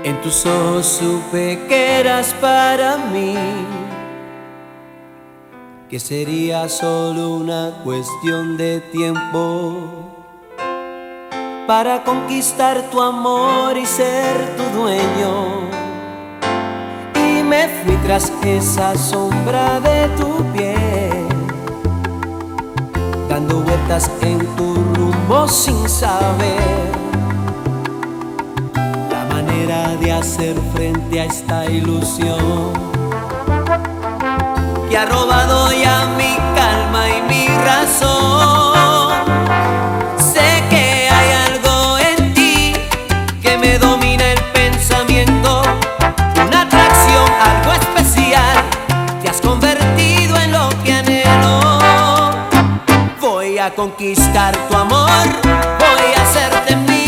En tus ojos supe que eras para mí, que sería solo una cuestión de tiempo para conquistar tu amor y ser tu dueño. Y me fui tras esa sombra de tu piel, dando vueltas en tu rumbo sin saber de hacer frente a esta ilusión que ha robado ya mi calma y mi razón. Sé que hay algo en ti que me domina el pensamiento, una atracción, algo especial. Te has convertido en lo que anhelo. Voy a conquistar tu amor, voy a hacerte mía.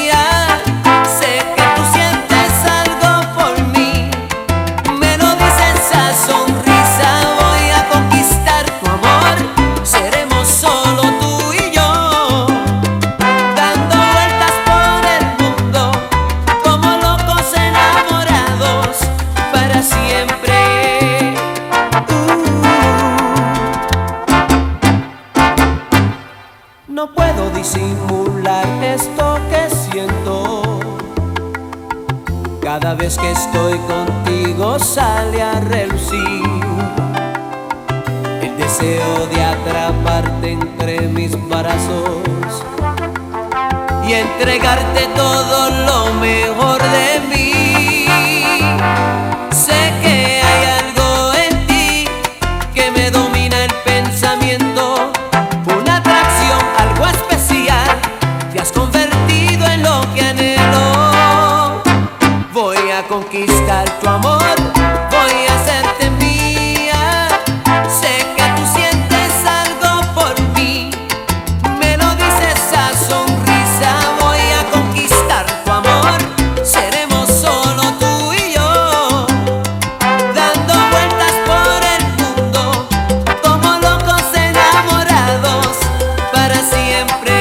No puedo disimular esto que siento. Cada vez que estoy contigo sale a relucir el deseo de atraparte entre mis brazos y entregarte todo lo mejor de mí. Sé que hay algo en ti que me domina el pensamiento, algo especial. Te has convertido en lo que anhelo. Voy a conquistar tu amor, voy a hacerte mía. Sé que tú sientes algo por mí, me lo dice esa sonrisa. Voy a conquistar tu amor, seremos solo tú y yo, dando vueltas por el mundo como locos enamorados para siempre.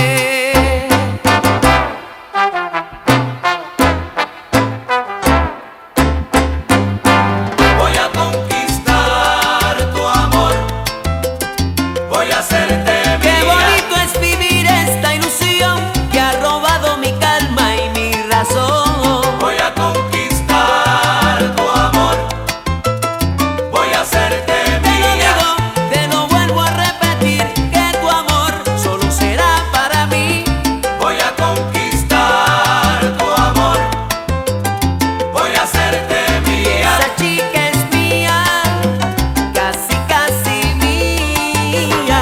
Voy a conquistar tu amor, voy a hacerte mía. Qué bonito es vivir esta ilusión que ha robado mi calma y mi razón. Voy a conquistar tu amor, voy a hacerte Te lo mía. digo, te lo vuelvo a repetir, que tu amor solo será para mí. Voy a conquistar tu amor, voy a hacerte mía. Esa chica es mía, casi casi mía.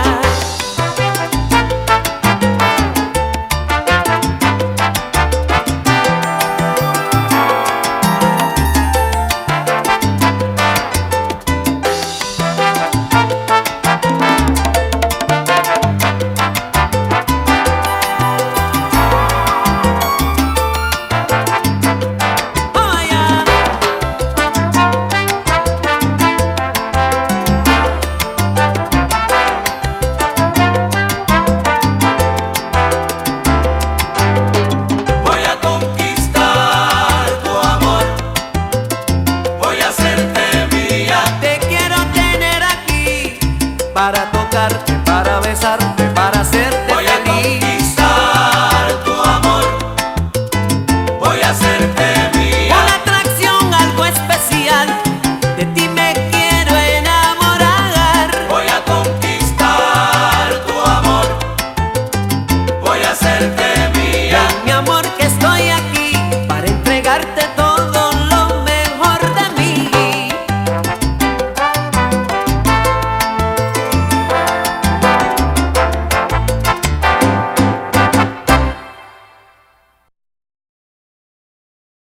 Oh, yeah. Voy a conquistar tu amor, voy a hacerte mía. Te quiero tener aquí para tocarte, para besarte, para hacerte Voy a feliz. conquistar tu amor, voy a hacerte